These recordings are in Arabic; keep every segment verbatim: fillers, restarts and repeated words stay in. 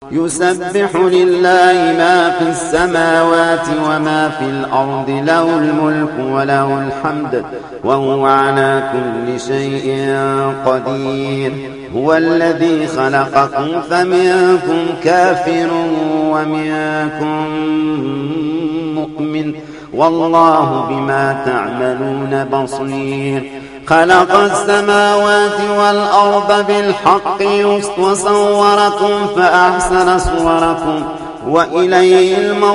يسبح لله ما في السماوات وما في الأرض، له الملك وله الحمد وهو على كل شيء قدير. هو الذي خلقكم فمنكم كافر ومنكم مؤمن، والله بما تعملون بصير. خلق السماوات والأرض بالحق وصوركم فأحسن صوركم وإليه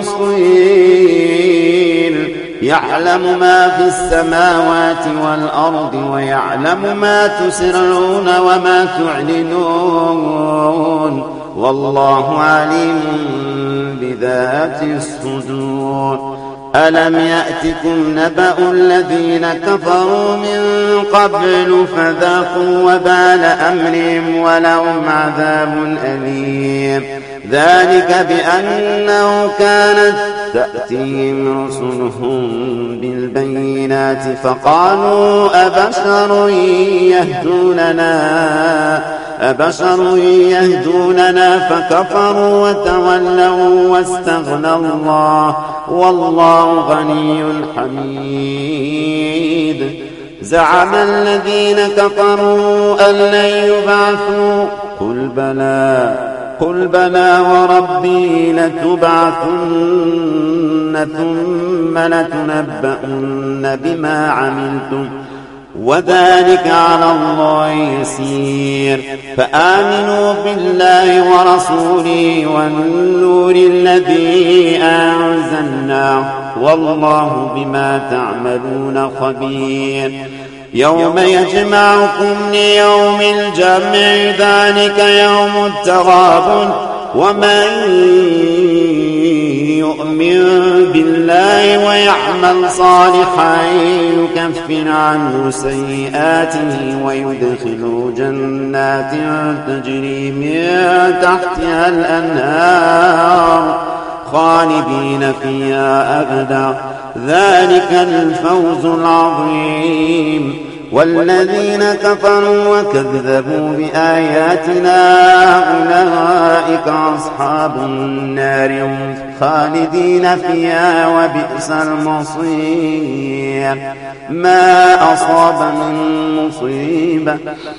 المصير. يعلم ما في السماوات والأرض ويعلم ما تسرون وما تعلنون، والله عليم بذات الصدور. ألم يأتكم نبأ الذين كفروا من قبل فذاقوا وبال أمرهم ولهم عذاب أليم. ذلك بأنه كانت تأتيهم رسلهم بالبينات فقالوا أبشر يهدوننا أبشر يهدوننا فكفروا وتولوا واستغنى الله، والله غني حميد. زعم الذين كفروا أن لن يبعثوا قل بلى قل بلى وربي لتبعثن ثم لتنبؤن بما عملتم وذلك على الله يسير. فآمنوا بالله ورسوله والنور الذي أنزلناه، والله بما تعملون خبير. يوم يجمعكم ليوم الجمع ذلك يوم التغابن، ومن يؤمن بالله ويعمل صالحا يكفر عنه سيئاته ويدخله جنات تجري من تحتها الأنهار خالدين فيها أبدا، ذلك الفوز العظيم. والذين كفروا وكذبوا بآياتنا أولئك أصحاب النار هم خالدين فيها وبئس المصير. ما أصاب من مصيبة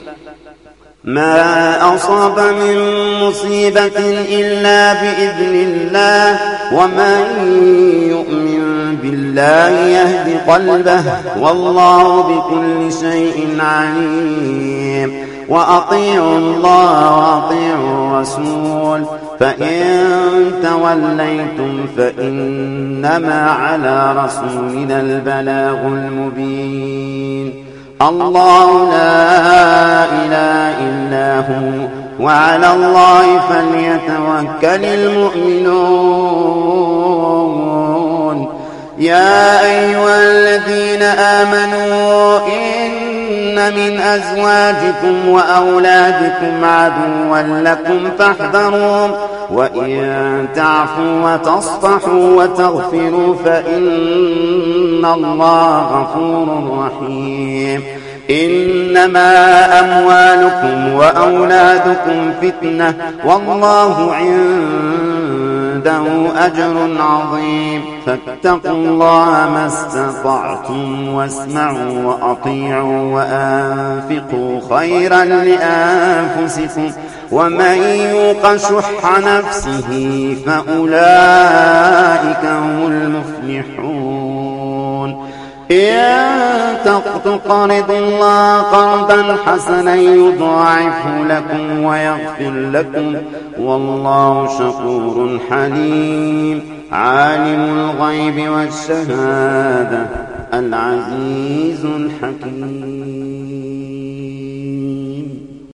ما أصاب من مصيبة إلا بإذن الله، ومن يؤمن بالله يهد قلبه، والله بكل شيء عليم. وأطيعوا الله وأطيعوا الرسول، فإن توليتم فإنما على رسولنا البلاغ المبين. الله لا إله إلا هو، وعلى الله فليتوكل المؤمنون. يا أيها الذين آمنوا إن من أزواجكم وأولادكم عدوا لكم فاحذروهم، وإن تعفوا وتصفحوا وتغفروا فإن الله غفور رحيم. إنما أموالكم وأولادكم فتنة، والله عنده أجر عظيم. فاتقوا الله ما استطعتم واسمعوا وأطيعوا وأنفقوا خيرا لأنفسكم، ومن يوق شح نفسه فأولئك هم المفلحون. إن تقرضوا الله قرضا حسنا يضاعفه لكم ويغفر لكم، والله شكور حليم. عالم الغيب والشهادة العزيز الحكيم.